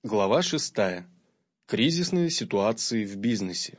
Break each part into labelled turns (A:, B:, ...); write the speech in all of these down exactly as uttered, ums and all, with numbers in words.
A: Глава шестая. Кризисные ситуации в бизнесе.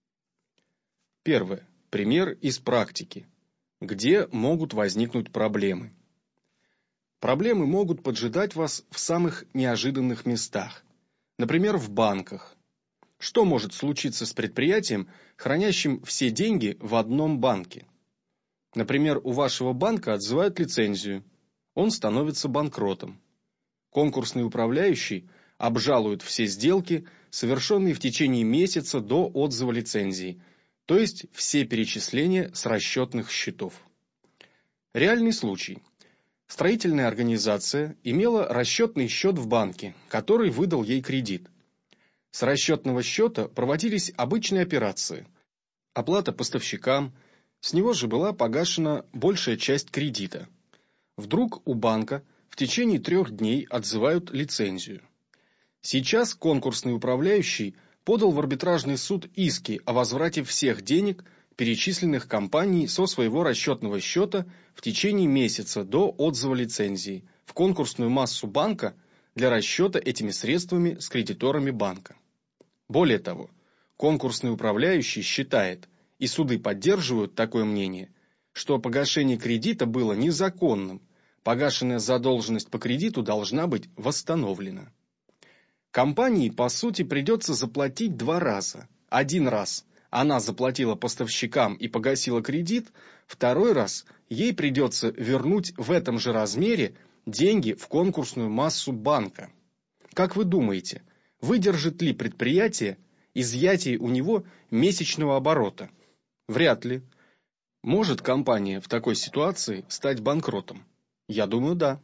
A: Первое. Пример из практики. Где могут возникнуть проблемы? Проблемы могут поджидать вас в самых неожиданных местах. Например, в банках. Что может случиться с предприятием, хранящим все деньги в одном банке? Например, у вашего банка отзывают лицензию. Он становится банкротом. Конкурсный управляющий обжалует все сделки, совершенные в течение месяца до отзыва лицензии, то есть все перечисления с расчетных счетов. Реальный случай. Строительная организация имела расчетный счет в банке, который выдал ей кредит. С расчетного счета проводились обычные операции. Оплата поставщикам, с него же была погашена большая часть кредита. Вдруг у банка в течение трех дней отзывают лицензию. Сейчас конкурсный управляющий подал в арбитражный суд иски о возврате всех денег, перечисленных компанией со своего расчетного счета в течение месяца до отзыва лицензии, в конкурсную массу банка для расчета этими средствами с кредиторами банка. Более того, конкурсный управляющий считает, и суды поддерживают такое мнение, что погашение кредита было незаконным, погашенная задолженность по кредиту должна быть восстановлена. Компании, по сути, придется заплатить два раза. Один раз она заплатила поставщикам и погасила кредит, второй раз ей придется вернуть в этом же размере деньги в конкурсную массу банка. Как вы думаете, выдержит ли предприятие изъятие у него месячного оборота? Вряд ли. Может компания в такой ситуации стать банкротом? Я думаю, да.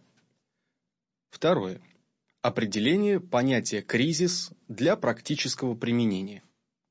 A: Второе. Определение понятия «кризис» для практического применения.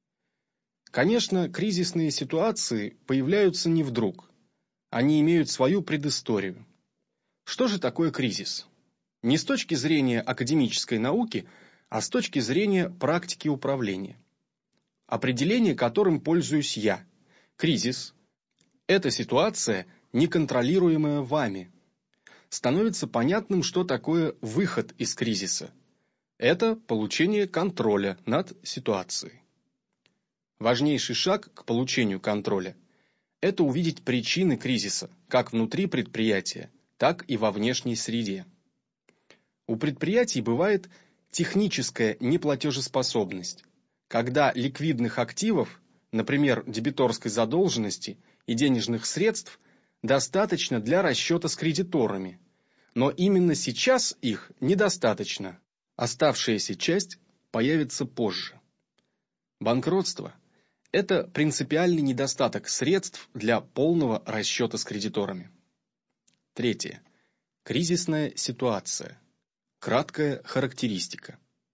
A: Конечно, кризисные ситуации появляются не вдруг. Они имеют свою предысторию. Что же такое кризис? Не с точки зрения академической науки, а с точки зрения практики управления. Определение, которым пользуюсь я. Кризис – это ситуация, неконтролируемая вами. Становится понятным, что такое выход из кризиса. Это получение контроля над ситуацией. Важнейший шаг к получению контроля – это увидеть причины кризиса как внутри предприятия, так и во внешней среде. У предприятий бывает техническая неплатежеспособность, когда ликвидных активов, например, дебиторской задолженности и денежных средств, достаточно для расчета с кредиторами, но именно сейчас их недостаточно. Оставшаяся часть появится позже. Банкротство – это принципиальный недостаток средств для полного расчета с кредиторами. Третье. Кризисная ситуация. Краткая характеристика.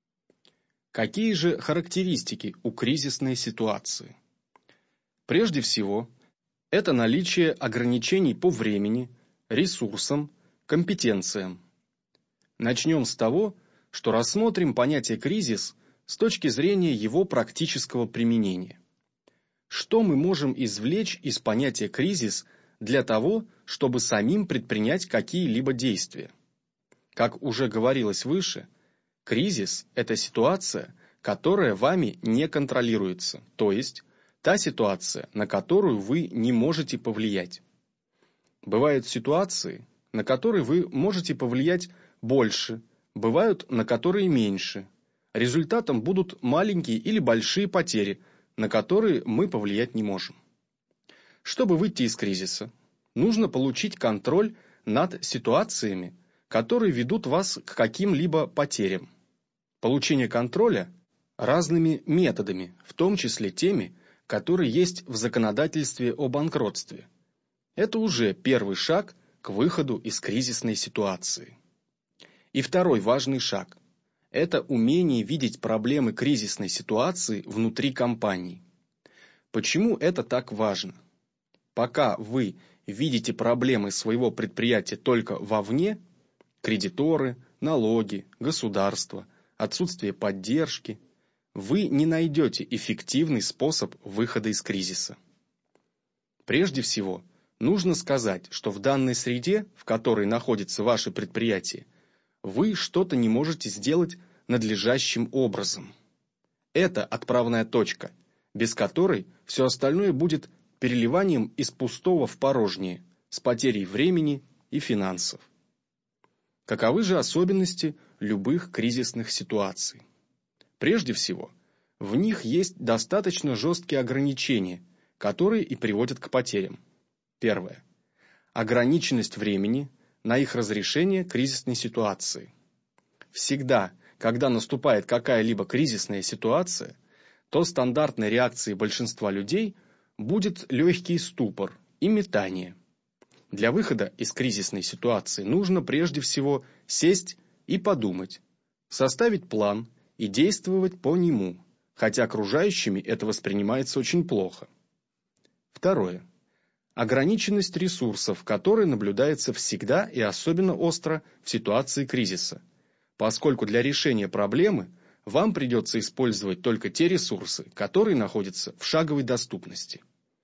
A: Какие же характеристики у кризисной ситуации? Прежде всего, это наличие ограничений по времени, ресурсам, компетенциям. Начнем с того, что рассмотрим понятие «кризис» с точки зрения его практического применения. Что мы можем извлечь из понятия «кризис» для того, чтобы самим предпринять какие-либо действия? Как уже говорилось выше, кризис – это ситуация, которая вами не контролируется, то есть та ситуация, на которую вы не можете повлиять. Бывают ситуации, на которые вы можете повлиять больше, бывают, на которые меньше. Результатом будут маленькие или большие потери, на которые мы повлиять не можем. Чтобы выйти из кризиса, нужно получить контроль над ситуациями, которые ведут вас к каким-либо потерям. Получение контроля разными методами, в том числе теми, которые есть в законодательстве о банкротстве. Это уже первый шаг к выходу из кризисной ситуации. И второй важный шаг – это умение видеть проблемы кризисной ситуации внутри компании. Почему это так важно? Пока вы видите проблемы своего предприятия только вовне – кредиторы, налоги, государство, отсутствие поддержки – вы не найдете эффективный способ выхода из кризиса. Прежде всего, нужно сказать, что в данной среде, в которой находится ваше предприятие, вы что-то не можете сделать надлежащим образом. Это отправная точка, без которой все остальное будет переливанием из пустого в порожнее, с потерей времени и финансов. Каковы же особенности любых кризисных ситуаций? Прежде всего, в них есть достаточно жесткие ограничения, которые и приводят к потерям. Первое. Ограниченность времени на их разрешение кризисной ситуации. Всегда, когда наступает какая-либо кризисная ситуация, то стандартной реакцией большинства людей будет легкий ступор и метание. Для выхода из кризисной ситуации нужно прежде всего сесть и подумать, составить план и действовать по нему, хотя окружающими это воспринимается очень плохо. Второе. Ограниченность ресурсов, которая наблюдается всегда и особенно остро в ситуации кризиса, поскольку для решения проблемы вам придется использовать только те ресурсы, которые находятся в шаговой доступности.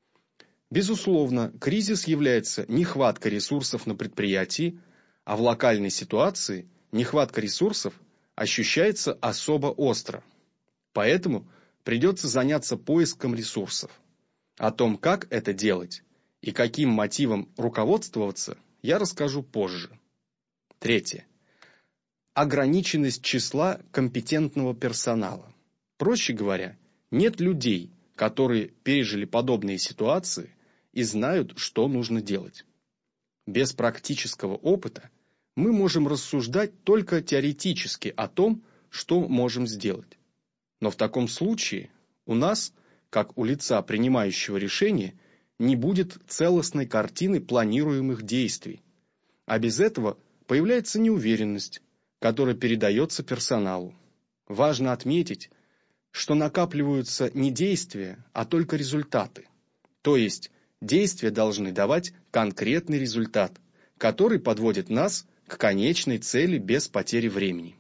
A: Безусловно, кризис является нехваткой ресурсов на предприятии, а в локальной ситуации нехватка ресурсов ощущается особо остро. Поэтому придется заняться поиском ресурсов. О том, как это делать и каким мотивом руководствоваться, я расскажу позже. Третье. Ограниченность числа компетентного персонала. Проще говоря, нет людей, которые пережили подобные ситуации и знают, что нужно делать. Без практического опыта мы можем рассуждать только теоретически о том, что можем сделать. Но в таком случае у нас, как у лица, принимающего решение, не будет целостной картины планируемых действий. А без этого появляется неуверенность, которая передается персоналу. Важно отметить, что накапливаются не действия, а только результаты. То есть действия должны давать конкретный результат, который подводит нас к конечной цели без потери времени.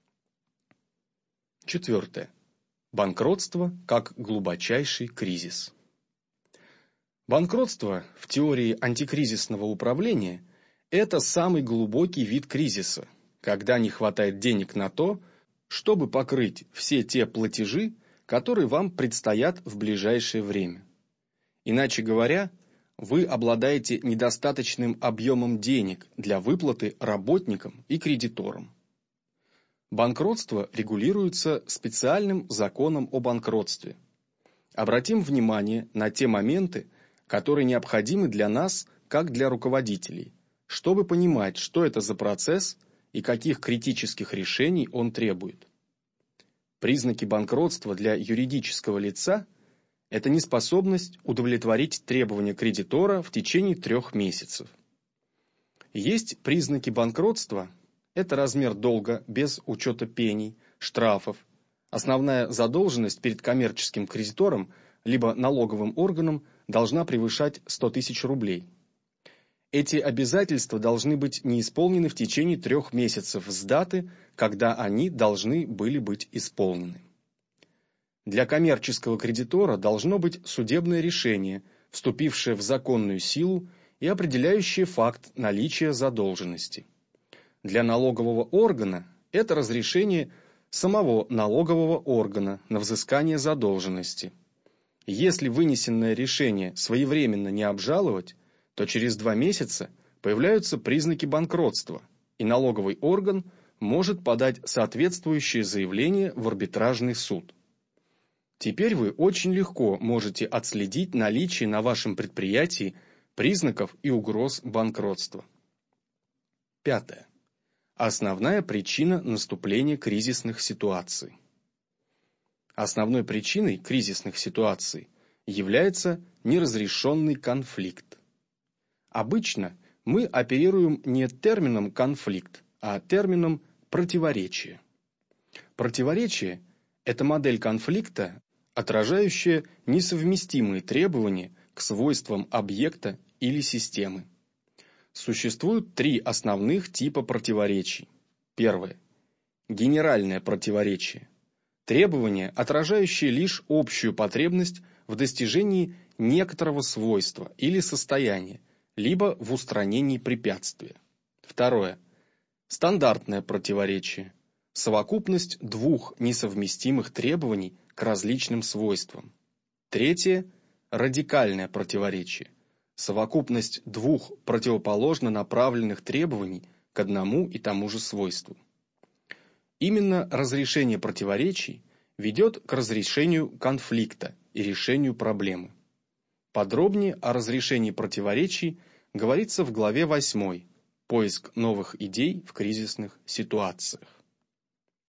A: Четвертое. Банкротство как глубочайший кризис. Банкротство в теории антикризисного управления – это самый глубокий вид кризиса, когда не хватает денег на то, чтобы покрыть все те платежи, которые вам предстоят в ближайшее время. Иначе говоря, вы обладаете недостаточным объемом денег для выплаты работникам и кредиторам. Банкротство регулируется специальным законом о банкротстве. Обратим внимание на те моменты, которые необходимы для нас, как для руководителей, чтобы понимать, что это за процесс и каких критических решений он требует. Признаки банкротства для юридического лица – это неспособность удовлетворить требования кредитора в течение трех месяцев. Есть признаки банкротства – это размер долга без учета пений, штрафов, основная задолженность перед коммерческим кредитором либо налоговым органом должна превышать сто тысяч рублей. Эти обязательства должны быть неисполнены в течение трех месяцев с даты, когда они должны были быть исполнены. Для коммерческого кредитора должно быть судебное решение, вступившее в законную силу и определяющее факт наличия задолженности. Для налогового органа это разрешение самого налогового органа на взыскание задолженности. Если вынесенное решение своевременно не обжаловать, то через два месяца появляются признаки банкротства, и налоговый орган может подать соответствующее заявление в арбитражный суд. Теперь вы очень легко можете отследить наличие на вашем предприятии признаков и угроз банкротства. Пятое. Основная причина наступления кризисных ситуаций. Основной причиной кризисных ситуаций является неразрешенный конфликт. Обычно мы оперируем не термином «конфликт», а термином «противоречие». Противоречие – это модель конфликта, отражающая несовместимые требования к свойствам объекта или системы. Существует три основных типа противоречий. Первое. Генеральное противоречие. Требование, отражающее лишь общую потребность в достижении некоторого свойства или состояния, либо в устранении препятствия. Второе. Стандартное противоречие. совокупность двух несовместимых требований к различным свойствам. Третье – радикальное противоречие, совокупность двух противоположно направленных требований к одному и тому же свойству. Именно разрешение противоречий ведет к разрешению конфликта и решению проблемы. Подробнее о разрешении противоречий говорится в главе восьмой «Поиск новых идей в кризисных ситуациях».